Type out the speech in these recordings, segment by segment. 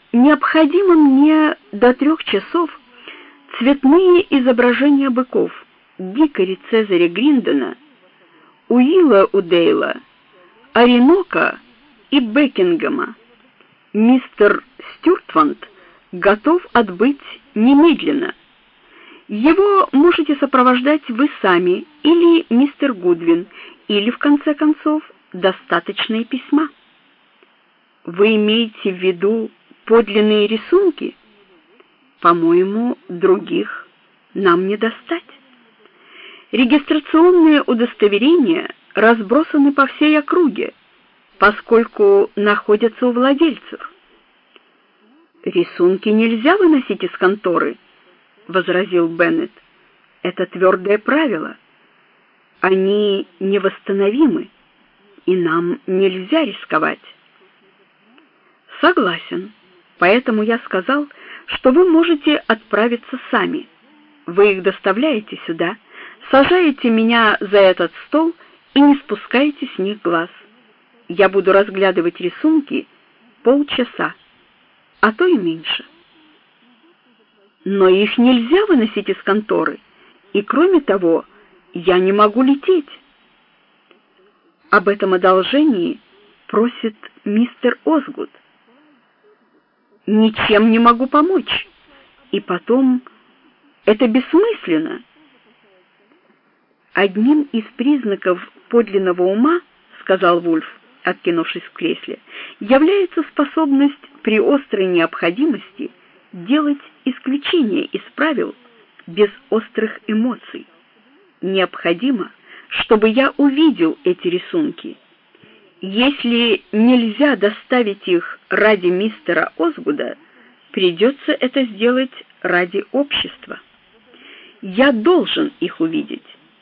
Необходимо мне до 3 часов цветные изображения быков Дикари Цезаря Гриндона, Уилла Удейла, Оренока и Бекингема. Мистер Стюартвант готов отбыть немедленно. Его можете сопровождать вы сами или мистер Гудвин, или, в конце концов, достаточно и письма. Вы имеете в виду подлинные рисунки? По-моему, других нам не достать. Регистрационные удостоверения разбросаны по всей округе, поскольку находятся у владельцев. Рисунки нельзя выносить из конторы, возразил Беннет. Это твердое правило. Они невосстановимы, и нам нельзя рисковать. Согласен. Поэтому я сказал, что вы можете отправиться сами. Вы их доставляете сюда, сажаете меня за этот стол и не спускаете с них глаз. Я буду разглядывать рисунки полчаса, а то и меньше. Но их нельзя выносить из конторы, и кроме того, я не могу лететь. Об этом одолжении просит мистер Озгуд. Ничем не могу помочь. И потом, это бессмысленно. Одним из признаков подлинного ума, сказал Вульф, откинувшись в кресле, является способность при острой необходимости делать исключения из правил без острых эмоций. Необходимо, чтобы я увидел эти рисунки. Если нельзя доставить их ради мистера Озгуда, придется это сделать ради общества. Я должен их увидеть.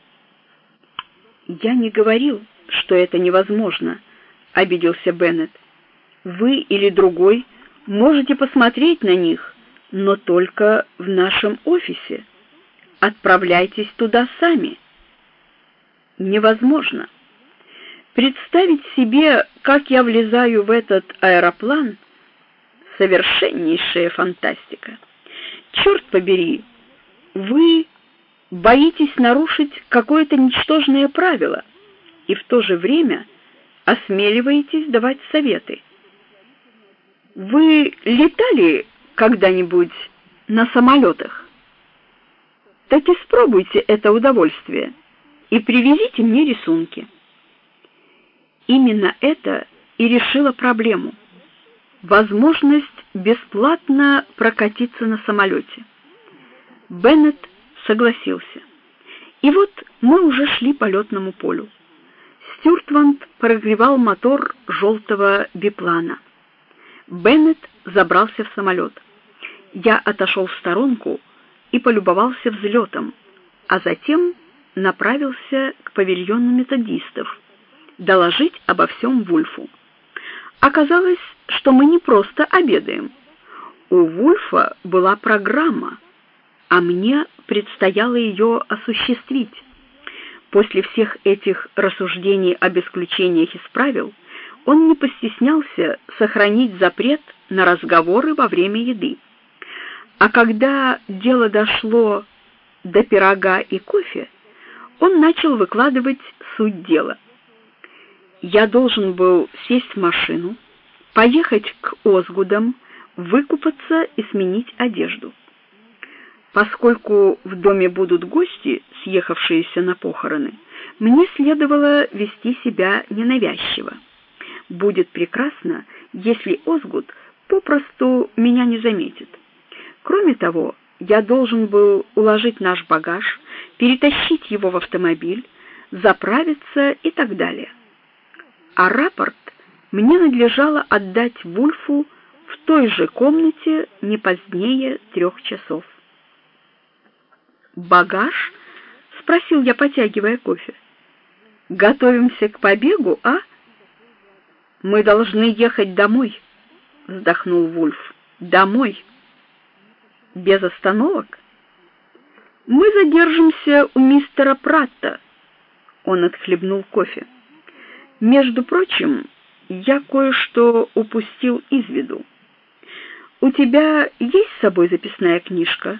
Я не говорил, что это невозможно, обиделся Беннет. Вы или другой можете посмотреть на них, но только в нашем офисе. Отправляйтесь туда сами. Невозможно. Представить себе, как я влезаю в этот аэроплан, совершеннейшая фантастика. Черт побери, вы боитесь нарушить какое-то ничтожное правило и в то же время осмеливаетесь давать советы. Вы летали когда-нибудь на самолетах? Так испробуйте это удовольствие и привезите мне рисунки. Именно это и решило проблему. Возможность бесплатно прокатиться на самолете. Беннет согласился. И вот мы уже шли по летному полю. Стюартвант прогревал мотор желтого биплана. Беннет забрался в самолет. Я отошел в сторонку и полюбовался взлетом, а затем направился к павильону методистов доложить обо всем Вульфу. Оказалось, что мы не просто обедаем. У Вульфа была программа, а мне предстояло ее осуществить. После всех этих рассуждений об исключениях из правил, он не постеснялся сохранить запрет на разговоры во время еды. А когда дело дошло до пирога и кофе, он начал выкладывать суть дела. Я должен был сесть в машину, поехать к Озгудам, выкупаться и сменить одежду. Поскольку в доме будут гости, съехавшиеся на похороны, мне следовало вести себя ненавязчиво. Будет прекрасно, если Озгуд попросту меня не заметит. Кроме того, я должен был уложить наш багаж, перетащить его в автомобиль, заправиться и так далее. А рапорт мне надлежало отдать Вульфу в той же комнате не позднее 3 часов. «Багаж?» — спросил я, потягивая кофе. «Готовимся к побегу, а?» «Мы должны ехать домой», — вздохнул Вульф. «Домой. Без остановок?» «Мы задержимся у мистера Пратта». Он отхлебнул кофе. «Между прочим, я кое-что упустил из виду. тебя есть с собой записная книжка?